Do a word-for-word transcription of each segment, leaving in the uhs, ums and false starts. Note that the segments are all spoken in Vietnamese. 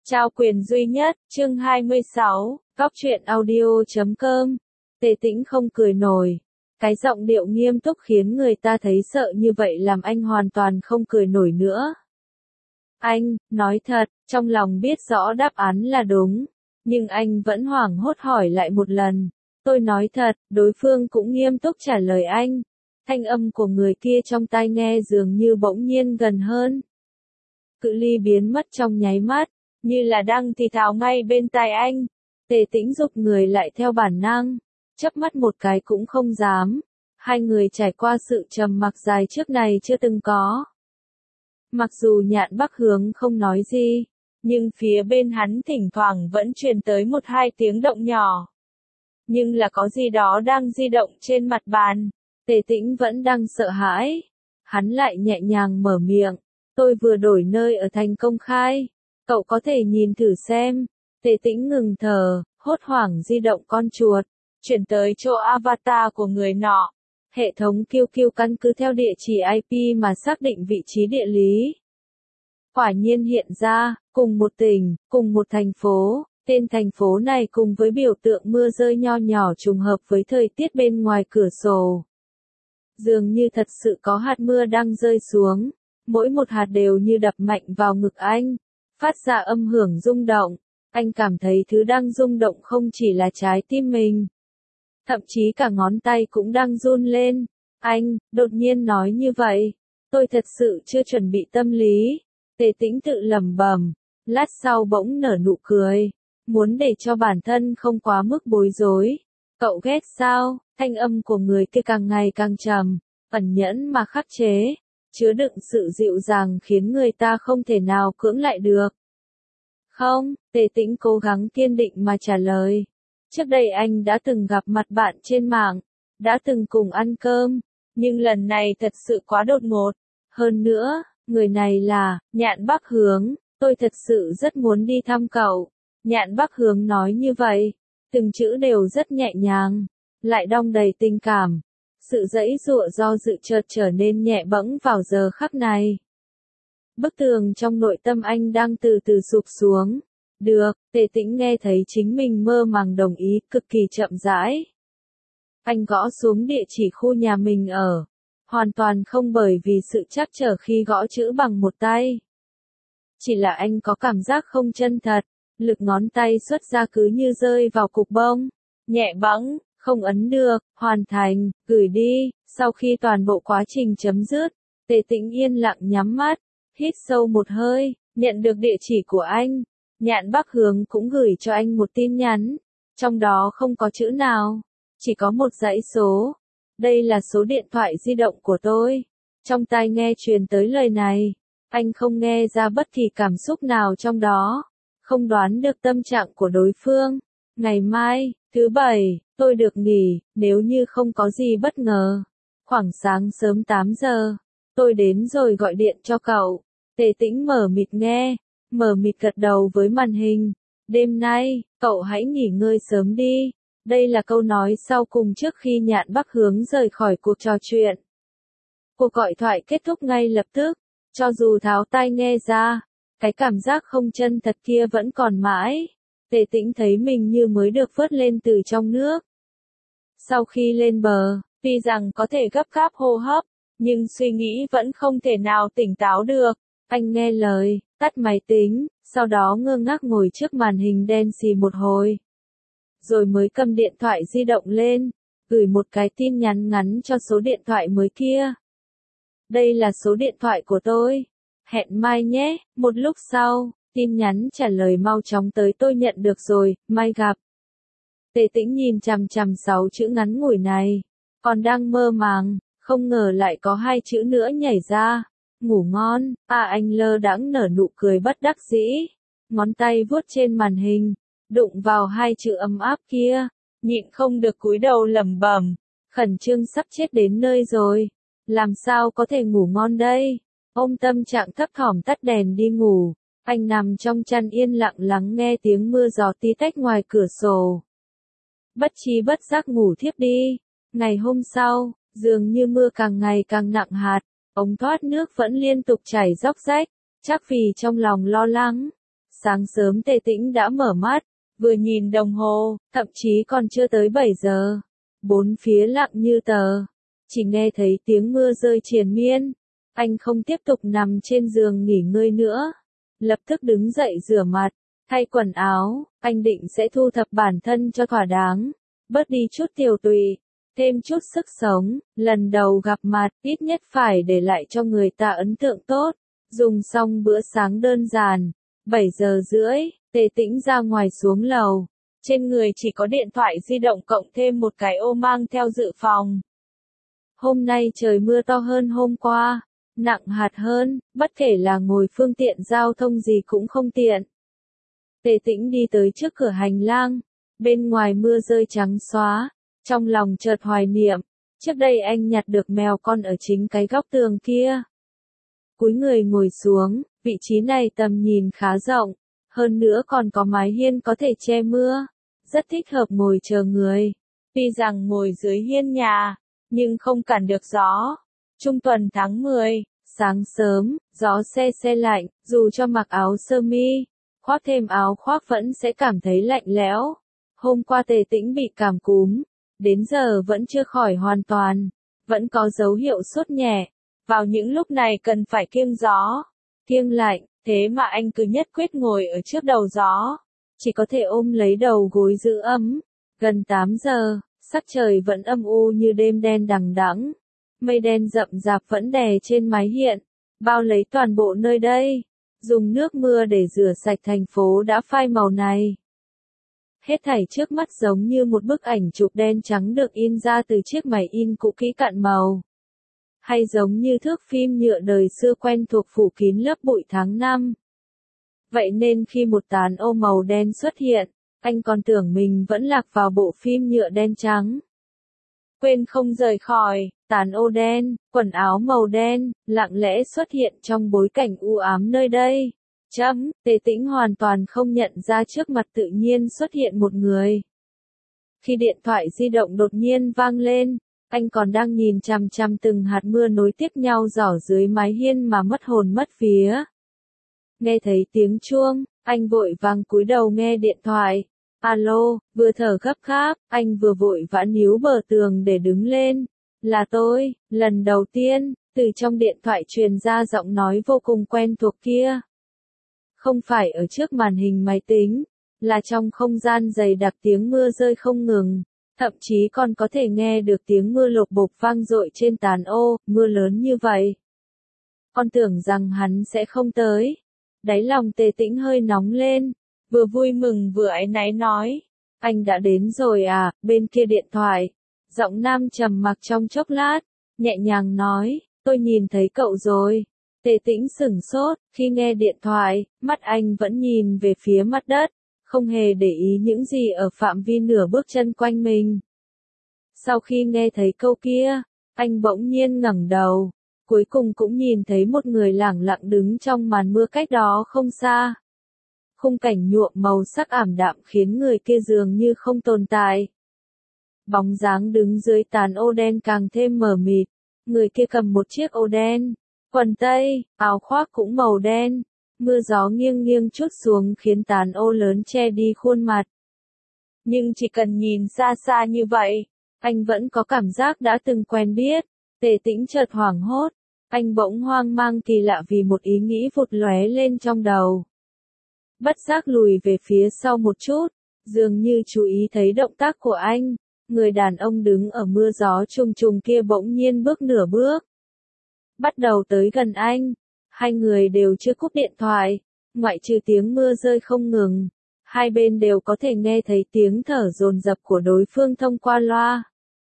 Trao quyền duy nhất, chương hai mươi sáu, góc truyện audio chấm com. Tề Tĩnh không cười nổi. Cái giọng điệu nghiêm túc khiến người ta thấy sợ như vậy làm anh hoàn toàn không cười nổi nữa. Anh, nói thật, trong lòng biết rõ đáp án là đúng. Nhưng anh vẫn hoảng hốt hỏi lại một lần. Tôi nói thật, đối phương cũng nghiêm túc trả lời anh. Thanh âm của người kia trong tai nghe dường như bỗng nhiên gần hơn. Cự ly biến mất trong nháy mắt, như là đang thì thào ngay bên tai anh. Tề Tĩnh rụt người lại theo bản năng, chớp mắt một cái cũng không dám. Hai người trải qua sự trầm mặc dài trước này chưa từng có. Mặc dù Nhạn Bắc Hướng không nói gì, nhưng phía bên hắn thỉnh thoảng vẫn truyền tới một hai tiếng động nhỏ. Nhưng là có gì đó đang di động trên mặt bàn. Tề Tĩnh vẫn đang sợ hãi. Hắn lại nhẹ nhàng mở miệng. Tôi vừa đổi nơi ở thành công khai. Cậu có thể nhìn thử xem. Tề Tĩnh ngừng thở, hốt hoảng di động con chuột, chuyển tới chỗ avatar của người nọ. Hệ thống Q Q căn cứ theo địa chỉ I P mà xác định vị trí địa lý. Quả nhiên hiện ra, cùng một tỉnh, cùng một thành phố, tên thành phố này cùng với biểu tượng mưa rơi nho nhỏ trùng hợp với thời tiết bên ngoài cửa sổ. Dường như thật sự có hạt mưa đang rơi xuống, mỗi một hạt đều như đập mạnh vào ngực anh, phát ra âm hưởng rung động. Anh cảm thấy thứ đang rung động không chỉ là trái tim mình, thậm chí cả ngón tay cũng đang run lên. Anh, đột nhiên nói như vậy, tôi thật sự chưa chuẩn bị tâm lý. Tề Tĩnh tự lẩm bẩm, lát sau bỗng nở nụ cười, muốn để cho bản thân không quá mức bối rối. Cậu ghét sao? Thanh âm của người kia càng ngày càng trầm, ẩn nhẫn mà khắc chế, chứa đựng sự dịu dàng khiến người ta không thể nào cưỡng lại được. Không, Tề Tĩnh cố gắng kiên định mà trả lời. Trước đây anh đã từng gặp mặt bạn trên mạng, đã từng cùng ăn cơm, nhưng lần này thật sự quá đột ngột. Hơn nữa, người này là Nhạn Bắc Hướng, tôi thật sự rất muốn đi thăm cậu. Nhạn Bắc Hướng nói như vậy, từng chữ đều rất nhẹ nhàng, lại đong đầy tình cảm. Sự giãy giụa do dự chợt trở nên nhẹ bẫng vào giờ khắc này. Bức tường trong nội tâm anh đang từ từ sụp xuống. Được, Tề Tĩnh nghe thấy chính mình mơ màng đồng ý, cực kỳ chậm rãi. Anh gõ xuống địa chỉ khu nhà mình ở, hoàn toàn không bởi vì sự trắc trở khi gõ chữ bằng một tay. Chỉ là anh có cảm giác không chân thật, lực ngón tay xuất ra cứ như rơi vào cục bông, nhẹ bẫng, không ấn được, hoàn thành, gửi đi. Sau khi toàn bộ quá trình chấm dứt, Tề Tĩnh yên lặng nhắm mắt, hít sâu một hơi, nhận được địa chỉ của anh. Nhạn Bắc Hướng cũng gửi cho anh một tin nhắn, trong đó không có chữ nào, chỉ có một dãy số. Đây là số điện thoại di động của tôi. Trong tai nghe truyền tới lời này, anh không nghe ra bất kỳ cảm xúc nào trong đó, không đoán được tâm trạng của đối phương. Ngày mai, thứ bảy, tôi được nghỉ, nếu như không có gì bất ngờ. Khoảng sáng sớm tám giờ, tôi đến rồi gọi điện cho cậu. Tề Tĩnh mở mịt nghe, mở mịt gật đầu với màn hình. Đêm nay, cậu hãy nghỉ ngơi sớm đi. Đây là câu nói sau cùng trước khi Nhạn Bắc Hướng rời khỏi cuộc trò chuyện. Cuộc gọi thoại kết thúc ngay lập tức, cho dù tháo tai nghe ra, cái cảm giác không chân thật kia vẫn còn mãi. Tề Tĩnh thấy mình như mới được vớt lên từ trong nước. Sau khi lên bờ, tuy rằng có thể gấp gáp hô hấp, nhưng suy nghĩ vẫn không thể nào tỉnh táo được. Anh nghe lời, tắt máy tính, sau đó ngơ ngác ngồi trước màn hình đen xì một hồi. Rồi mới cầm điện thoại di động lên, gửi một cái tin nhắn ngắn cho số điện thoại mới kia. Đây là số điện thoại của tôi. Hẹn mai nhé. Một lúc sau, tin nhắn trả lời mau chóng tới, tôi nhận được rồi, mai gặp. Tề Tĩnh nhìn chằm chằm sáu chữ ngắn ngủi này, còn đang mơ màng, không ngờ lại có hai chữ nữa nhảy ra. Ngủ ngon. À, anh lơ đãng nở nụ cười bất đắc dĩ, ngón tay vuốt trên màn hình, đụng vào hai chữ ấm áp kia, nhịn không được cúi đầu lẩm bẩm, khẩn trương sắp chết đến nơi rồi, làm sao có thể ngủ ngon đây. Ôm tâm trạng thấp thỏm tắt đèn đi ngủ, anh nằm trong chăn yên lặng lắng nghe tiếng mưa gió tí tách ngoài cửa sổ. Bất trí bất giác ngủ thiếp đi. Ngày hôm sau, dường như mưa càng ngày càng nặng hạt, ống thoát nước vẫn liên tục chảy róc rách, chắc vì trong lòng lo lắng. Sáng sớm Tề Tĩnh đã mở mắt, vừa nhìn đồng hồ, thậm chí còn chưa tới bảy giờ. Bốn phía lặng như tờ, chỉ nghe thấy tiếng mưa rơi triền miên. Anh không tiếp tục nằm trên giường nghỉ ngơi nữa, lập tức đứng dậy rửa mặt, thay quần áo, anh định sẽ thu thập bản thân cho thỏa đáng, bớt đi chút tiều tụy, thêm chút sức sống, lần đầu gặp mặt, ít nhất phải để lại cho người ta ấn tượng tốt. Dùng xong bữa sáng đơn giản, bảy giờ rưỡi, Tề Tĩnh ra ngoài xuống lầu, trên người chỉ có điện thoại di động cộng thêm một cái ô mang theo dự phòng. Hôm nay trời mưa to hơn hôm qua, nặng hạt hơn, bất kể là ngồi phương tiện giao thông gì cũng không tiện. Tề Tĩnh đi tới trước cửa hành lang, bên ngoài mưa rơi trắng xóa, trong lòng chợt hoài niệm, trước đây anh nhặt được mèo con ở chính cái góc tường kia. Cúi người ngồi xuống, vị trí này tầm nhìn khá rộng, hơn nữa còn có mái hiên có thể che mưa, rất thích hợp ngồi chờ người. Tuy rằng ngồi dưới hiên nhà, nhưng không cản được gió. Trung tuần tháng mười, sáng sớm, gió se se lạnh, dù cho mặc áo sơ mi, khoác thêm áo khoác vẫn sẽ cảm thấy lạnh lẽo. Hôm qua Tề Tĩnh bị cảm cúm, đến giờ vẫn chưa khỏi hoàn toàn, vẫn có dấu hiệu sốt nhẹ. Vào những lúc này cần phải kiêng gió, kiêng lạnh, thế mà anh cứ nhất quyết ngồi ở trước đầu gió, chỉ có thể ôm lấy đầu gối giữ ấm. Gần tám giờ, sắc trời vẫn âm u như đêm đen đằng đẵng, mây đen rậm rạp vẫn đè trên mái hiên, bao lấy toàn bộ nơi đây. Dùng nước mưa để rửa sạch thành phố đã phai màu này. Hết thảy trước mắt giống như một bức ảnh chụp đen trắng được in ra từ chiếc máy in cũ kỹ cạn màu. Hay giống như thước phim nhựa đời xưa quen thuộc phủ kín lớp bụi tháng năm. Vậy nên khi một tán ô màu đen xuất hiện, anh còn tưởng mình vẫn lạc vào bộ phim nhựa đen trắng. Quên không rời khỏi, tán ô đen, quần áo màu đen, lặng lẽ xuất hiện trong bối cảnh u ám nơi đây. Chấm, Tề Tĩnh hoàn toàn không nhận ra trước mặt tự nhiên xuất hiện một người. Khi điện thoại di động đột nhiên vang lên, anh còn đang nhìn chằm chằm từng hạt mưa nối tiếp nhau rỏ dưới mái hiên mà mất hồn mất vía. Nghe thấy tiếng chuông, anh vội vàng cúi đầu nghe điện thoại. Alo, vừa thở gấp gáp, anh vừa vội vã níu bờ tường để đứng lên. Là tôi, lần đầu tiên, từ trong điện thoại truyền ra giọng nói vô cùng quen thuộc kia. Không phải ở trước màn hình máy tính, là trong không gian dày đặc tiếng mưa rơi không ngừng, thậm chí còn có thể nghe được tiếng mưa lộp bộp vang dội trên tán ô, mưa lớn như vậy. Con tưởng rằng hắn sẽ không tới. Đáy lòng Tề Tĩnh hơi nóng lên, vừa vui mừng vừa áy náy nói, anh đã đến rồi à, bên kia điện thoại. Giọng nam trầm mặc trong chốc lát, nhẹ nhàng nói, tôi nhìn thấy cậu rồi. Tề Tĩnh sửng sốt, khi nghe điện thoại, mắt anh vẫn nhìn về phía mặt đất, không hề để ý những gì ở phạm vi nửa bước chân quanh mình. Sau khi nghe thấy câu kia, anh bỗng nhiên ngẩng đầu, cuối cùng cũng nhìn thấy một người lẳng lặng đứng trong màn mưa cách đó không xa. Khung cảnh nhuộm màu sắc ảm đạm khiến người kia dường như không tồn tại. Bóng dáng đứng dưới tán ô đen càng thêm mờ mịt, người kia cầm một chiếc ô đen, quần tây, áo khoác cũng màu đen, mưa gió nghiêng nghiêng trút xuống khiến tán ô lớn che đi khuôn mặt. Nhưng chỉ cần nhìn xa xa như vậy, anh vẫn có cảm giác đã từng quen biết. Tề Tĩnh chợt hoảng hốt, anh bỗng hoang mang kỳ lạ vì một ý nghĩ vụt lóe lên trong đầu. Bất giác lùi về phía sau một chút, dường như chú ý thấy động tác của anh, người đàn ông đứng ở mưa gió trùng trùng kia bỗng nhiên bước nửa bước. Bắt đầu tới gần anh, hai người đều chưa cúp điện thoại, ngoại trừ tiếng mưa rơi không ngừng, hai bên đều có thể nghe thấy tiếng thở dồn dập của đối phương thông qua loa.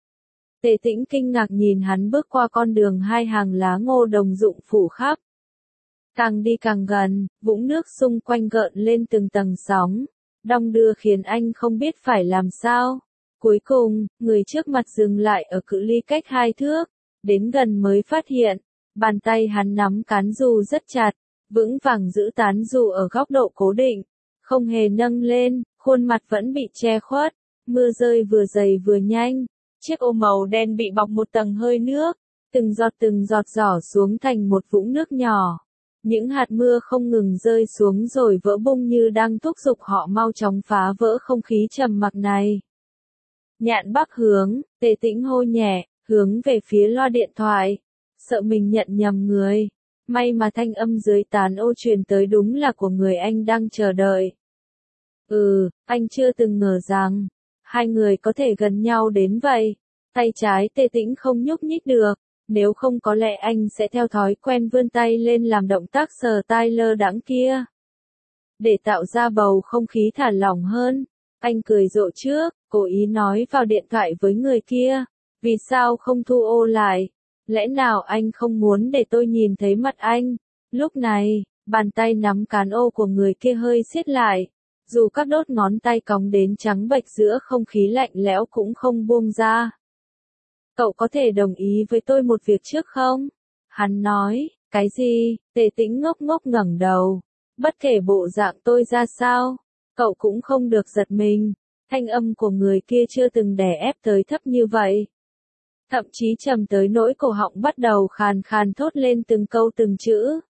Tề Tĩnh kinh ngạc nhìn hắn bước qua con đường hai hàng lá ngô đồng dụng phủ khắp. Càng đi càng gần, vũng nước xung quanh gợn lên từng tầng sóng, đong đưa khiến anh không biết phải làm sao. Cuối cùng, người trước mặt dừng lại ở cự ly cách hai thước, đến gần mới phát hiện, bàn tay hắn nắm cán dù rất chặt, vững vàng giữ tán dù ở góc độ cố định, không hề nâng lên, khuôn mặt vẫn bị che khuất, mưa rơi vừa dày vừa nhanh, chiếc ô màu đen bị bọc một tầng hơi nước, từng giọt từng giọt rỏ xuống thành một vũng nước nhỏ. Những hạt mưa không ngừng rơi xuống rồi vỡ bung như đang thúc giục họ mau chóng phá vỡ không khí trầm mặc này. Nhạn Bắc hướng, Tề Tĩnh hô nhẹ, hướng về phía loa điện thoại, sợ mình nhận nhầm người. May mà thanh âm dưới tán ô truyền tới đúng là của người anh đang chờ đợi. Ừ, anh chưa từng ngờ rằng, hai người có thể gần nhau đến vậy. Tay trái Tề Tĩnh không nhúc nhích được, nếu không có lẽ anh sẽ theo thói quen vươn tay lên làm động tác sờ tai lơ đãng kia. Để tạo ra bầu không khí thả lỏng hơn, anh cười rộ trước, cố ý nói vào điện thoại với người kia, vì sao không thu ô lại? Lẽ nào anh không muốn để tôi nhìn thấy mặt anh? Lúc này, bàn tay nắm cán ô của người kia hơi siết lại, dù các đốt ngón tay cong đến trắng bệch giữa không khí lạnh lẽo cũng không buông ra. Cậu có thể đồng ý với tôi một việc trước không? Hắn nói, cái gì? Tề Tĩnh ngốc ngốc ngẩng đầu. Bất kể bộ dạng tôi ra sao, cậu cũng không được giật mình. Thanh âm của người kia chưa từng đè ép tới thấp như vậy. Thậm chí trầm tới nỗi cổ họng bắt đầu khàn khàn thốt lên từng câu từng chữ.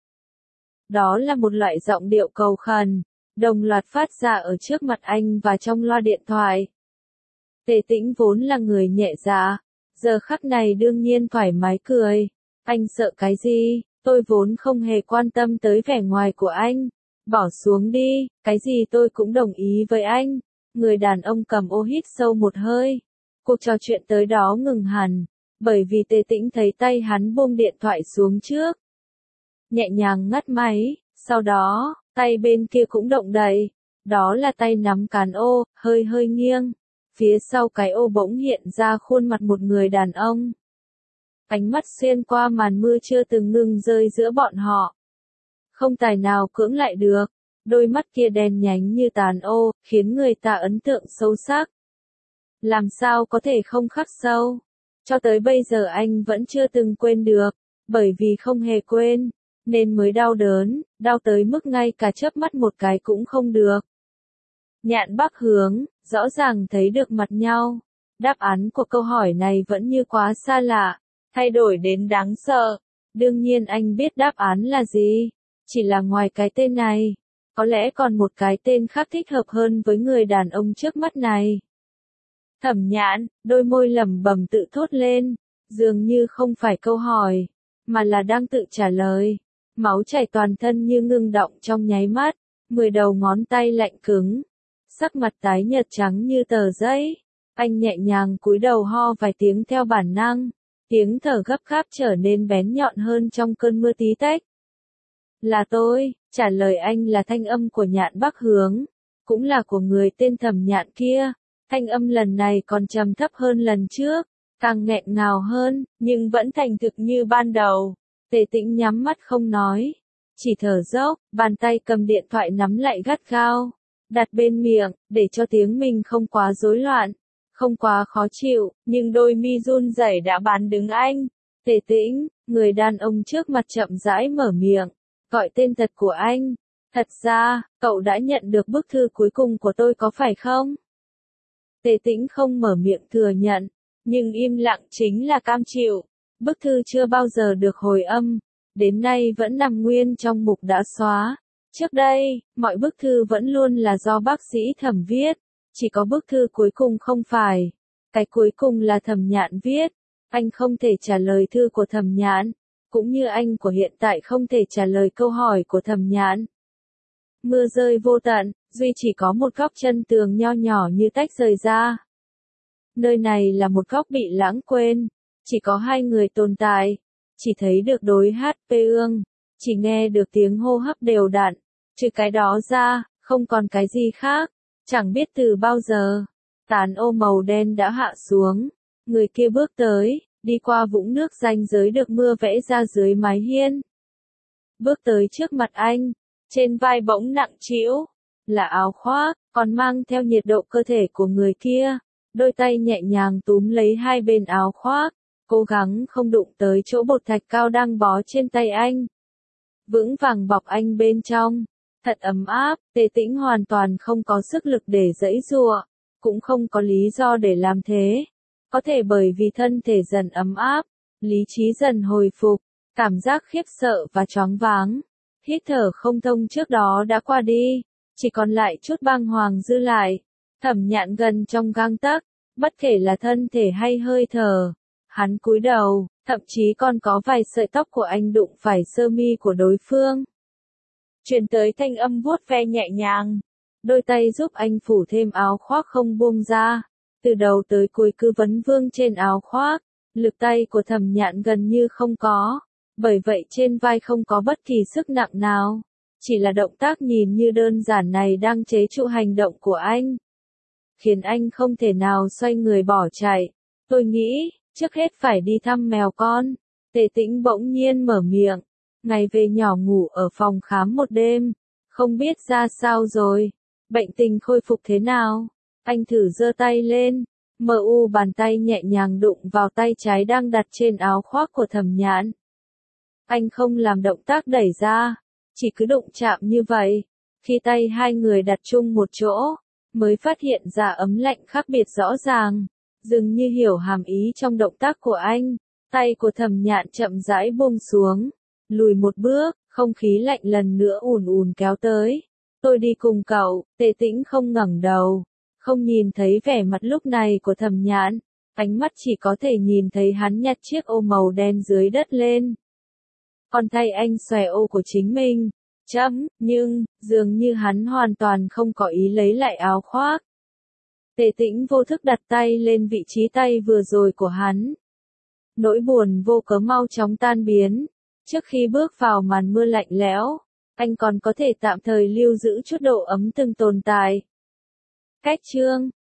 Đó là một loại giọng điệu cầu khẩn, đồng loạt phát ra ở trước mặt anh và trong loa điện thoại. Tề Tĩnh vốn là người nhẹ dạ, giờ khắc này đương nhiên thoải mái cười. Anh sợ cái gì? Tôi vốn không hề quan tâm tới vẻ ngoài của anh. Bỏ xuống đi, cái gì tôi cũng đồng ý với anh. Người đàn ông cầm ô hít sâu một hơi. Cuộc trò chuyện tới đó ngừng hẳn, bởi vì Tề Tĩnh thấy tay hắn buông điện thoại xuống trước. Nhẹ nhàng ngắt máy, sau đó, tay bên kia cũng động đậy. Đó là tay nắm cán ô, hơi hơi nghiêng. Phía sau cái ô bỗng hiện ra khuôn mặt một người đàn ông. Ánh mắt xuyên qua màn mưa chưa từng ngừng rơi giữa bọn họ. Không tài nào cưỡng lại được, đôi mắt kia đen nhánh như tàn ô, khiến người ta ấn tượng sâu sắc. Làm sao có thể không khắc sâu? Cho tới bây giờ anh vẫn chưa từng quên được, bởi vì không hề quên, nên mới đau đớn, đau tới mức ngay cả chớp mắt một cái cũng không được. Nhạn Bắc hướng, rõ ràng thấy được mặt nhau. Đáp án của câu hỏi này vẫn như quá xa lạ, thay đổi đến đáng sợ. Đương nhiên anh biết đáp án là gì, chỉ là ngoài cái tên này, có lẽ còn một cái tên khác thích hợp hơn với người đàn ông trước mắt này. Thẩm Nhạn, đôi môi lẩm bẩm tự thốt lên, dường như không phải câu hỏi, mà là đang tự trả lời. Máu chảy toàn thân như ngưng động trong nháy mắt, mười đầu ngón tay lạnh cứng, sắc mặt tái nhợt trắng như tờ giấy. Anh nhẹ nhàng cúi đầu ho vài tiếng theo bản năng, tiếng thở gấp gáp trở nên bén nhọn hơn trong cơn mưa tí tách. Là tôi, trả lời anh là thanh âm của Nhạn Bắc hướng, cũng là của người tên Thẩm Nhạn kia. Thanh âm lần này còn trầm thấp hơn lần trước, càng nghẹn ngào hơn, nhưng vẫn thành thực như ban đầu. Tề Tĩnh nhắm mắt không nói, chỉ thở dốc, bàn tay cầm điện thoại nắm lại gắt gao, đặt bên miệng, để cho tiếng mình không quá rối loạn, không quá khó chịu, nhưng đôi mi run rẩy đã bán đứng anh. Tề Tĩnh, người đàn ông trước mặt chậm rãi mở miệng, gọi tên thật của anh. Thật ra, cậu đã nhận được bức thư cuối cùng của tôi có phải không? Tề Tĩnh không mở miệng thừa nhận, nhưng im lặng chính là cam chịu. Bức thư chưa bao giờ được hồi âm, đến nay vẫn nằm nguyên trong mục đã xóa. Trước đây, mọi bức thư vẫn luôn là do bác sĩ Thẩm viết, chỉ có bức thư cuối cùng không phải. Cái cuối cùng là Thẩm Nhạn viết, anh không thể trả lời thư của Thẩm Nhạn, cũng như anh của hiện tại không thể trả lời câu hỏi của Thẩm Nhạn. Mưa rơi vô tận, duy chỉ có một góc chân tường nho nhỏ như tách rời ra. Nơi này là một góc bị lãng quên, chỉ có hai người tồn tại, chỉ thấy được đối hát pê ương, chỉ nghe được tiếng hô hấp đều đặn, trừ cái đó ra, không còn cái gì khác, chẳng biết từ bao giờ. Tán ô màu đen đã hạ xuống, người kia bước tới, đi qua vũng nước ranh giới được mưa vẽ ra dưới mái hiên. Bước tới trước mặt anh, trên vai bỗng nặng trĩu, là áo khoác, còn mang theo nhiệt độ cơ thể của người kia. Đôi tay nhẹ nhàng túm lấy hai bên áo khoác, cố gắng không đụng tới chỗ bột thạch cao đang bó trên tay anh. Vững vàng bọc anh bên trong, thật ấm áp. Tề Tĩnh hoàn toàn không có sức lực để giãy giụa, cũng không có lý do để làm thế. Có thể bởi vì thân thể dần ấm áp, lý trí dần hồi phục, cảm giác khiếp sợ và choáng váng, hít thở không thông trước đó đã qua đi, chỉ còn lại chút bàng hoàng dư lại. Thẩm Nhạn gần trong gang tấc, bất kể là thân thể hay hơi thở. Hắn cúi đầu, thậm chí còn có vài sợi tóc của anh đụng phải sơ mi của đối phương. Truyền tới thanh âm vuốt ve nhẹ nhàng. Đôi tay giúp anh phủ thêm áo khoác không buông ra. Từ đầu tới cuối cứ vấn vương trên áo khoác. Lực tay của Thẩm Nhạn gần như không có. Bởi vậy trên vai không có bất kỳ sức nặng nào. Chỉ là động tác nhìn như đơn giản này đang chế trụ hành động của anh. Khiến anh không thể nào xoay người bỏ chạy. Tôi nghĩ, trước hết phải đi thăm mèo con. Tề Tĩnh bỗng nhiên mở miệng. Ngày về nhỏ ngủ ở phòng khám một đêm. Không biết ra sao rồi. Bệnh tình khôi phục thế nào? Anh thử giơ tay lên. Mờ u bàn tay nhẹ nhàng đụng vào tay trái đang đặt trên áo khoác của Thẩm Nhạn. Anh không làm động tác đẩy ra. Chỉ cứ đụng chạm như vậy. Khi tay hai người đặt chung một chỗ, mới phát hiện ra ấm lạnh khác biệt rõ ràng. Dường như hiểu hàm ý trong động tác của anh. Tay của Thẩm Nhạn chậm rãi buông xuống. Lùi một bước, không khí lạnh lần nữa ùn ùn kéo tới. Tôi đi cùng cậu. Tề Tĩnh không ngẩng đầu. Không nhìn thấy vẻ mặt lúc này của Thẩm Nhạn. Ánh mắt chỉ có thể nhìn thấy hắn nhặt chiếc ô màu đen dưới đất lên. Còn tay anh xòe ô của chính mình. Chấm, nhưng, dường như hắn hoàn toàn không có ý lấy lại áo khoác. Tề Tĩnh vô thức đặt tay lên vị trí tay vừa rồi của hắn. Nỗi buồn vô cớ mau chóng tan biến. Trước khi bước vào màn mưa lạnh lẽo, anh còn có thể tạm thời lưu giữ chút độ ấm từng tồn tại. Cách chương